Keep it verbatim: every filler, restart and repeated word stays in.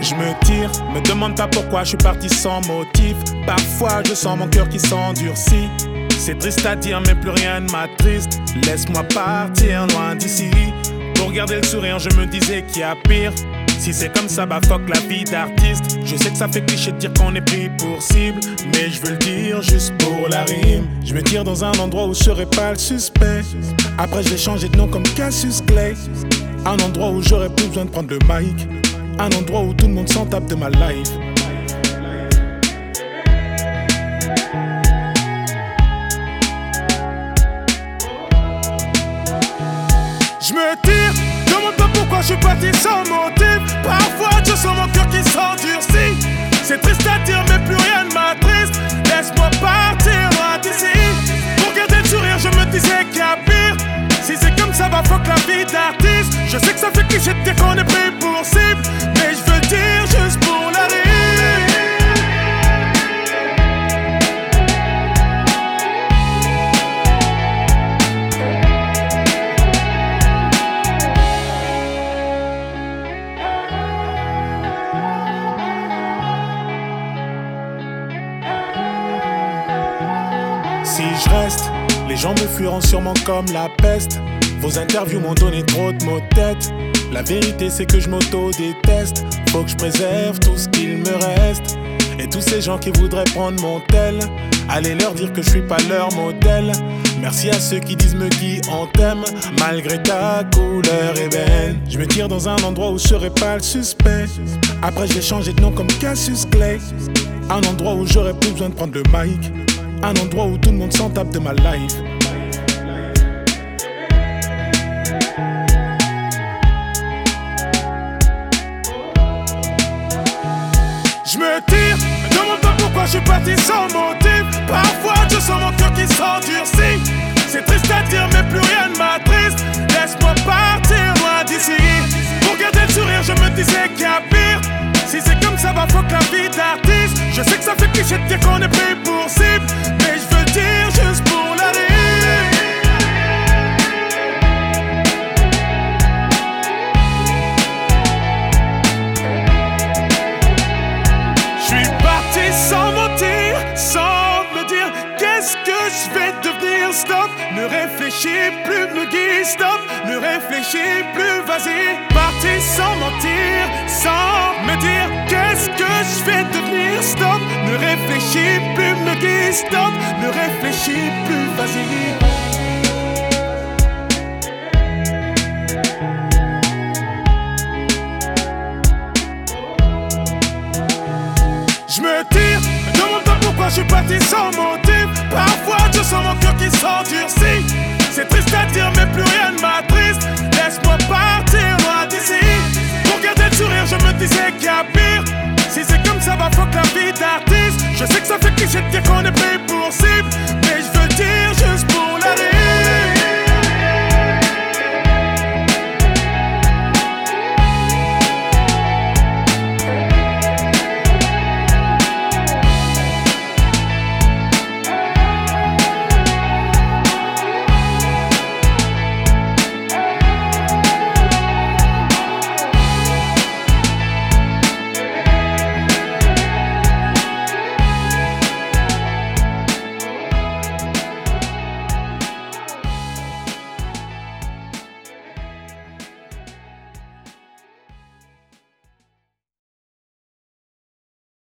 Je me tire, me demande pas pourquoi je suis parti sans motif. Parfois je sens mon cœur qui s'endurcit. C'est triste à dire mais plus rien ne m'attriste. Laisse-moi partir loin d'ici. Pour garder le sourire je me disais qu'il y a pire. Si c'est comme ça bah fuck la vie d'artiste. Je sais que ça fait cliché de dire qu'on est pris pour cible, mais je veux le dire juste pour la rime. Je me tire dans un endroit où je serai pas le suspect. Après je vais changer de nom comme Cassius Clay. Un endroit où j'aurais plus besoin de prendre le mic. Un endroit où tout le monde s'en tape de ma life. Je me tire, demande pas pourquoi je suis parti sans motif. Parfois je sens mon cœur qui s'endurcit. C'est triste à dire mais plus rien ne m'attriste. Laisse-moi partir loin d'ici. Pour garder le sourire je me disais qu'il y a pire. Si c'est comme ça va fuck la vie d'artiste. Je sais que ça fait cliché de dire qu'on est pris pour cible, mais je veux le dire juste pour la rime. Si je reste, les gens me fuiront sûrement comme la peste. Vos interviews m'ont donné trop de mots de tête. La vérité c'est que je m'auto-déteste. Faut que je préserve tout ce qu'il me reste. Et tous ces gens qui voudraient prendre mon tel, allez leur dire que je suis pas leur modèle. Merci à ceux qui disent me qui on t'aime, malgré ta couleur ébène. Je me tire dans un endroit où je serai pas le suspect. Après j'ai changé de nom comme Cassius Clay. Un endroit où j'aurais plus besoin de prendre le mic. Un endroit où tout le monde s'en tape de ma life. Je me tire, me demande pas pourquoi je suis parti sans motif. Parfois je sens mon cœur qui s'endurcit. C'est triste à dire mais plus rien ne m'attriste. Laisse-moi partir loin d'ici. Pour garder le sourire je me disais qu'il y a pire. Si c'est comme ça va fuck la vie d'artiste. Je sais que ça fait cliché de dire qu'on est pris pour cible, mais je veux le dire juste pour la rime. J'suis parti sans mentir, sans me dire qu'est-ce que je vais devenir. Stop, ne réfléchis plus, me guide. Stop, ne réfléchis plus, vas-y. Parti sans mentir, sans me dire qu'est-ce que je vais devenir. Stop, ne réfléchis plus, me guide. Stop, ne réfléchis plus, vas-y. Je me tire, me demande pas pourquoi je suis parti sans motif. Parfois je sens mon cœur qui s'endurcit. C'est triste à dire mais plus rien ne m'attriste. Laisse-moi partir loin d'ici. Pour garder le sourire je me disais qu'il y a pire. Si c'est comme ça va fuck la vie d'artiste. Je sais que ça fait cliché de dire qu'on est pris pour cible, mais je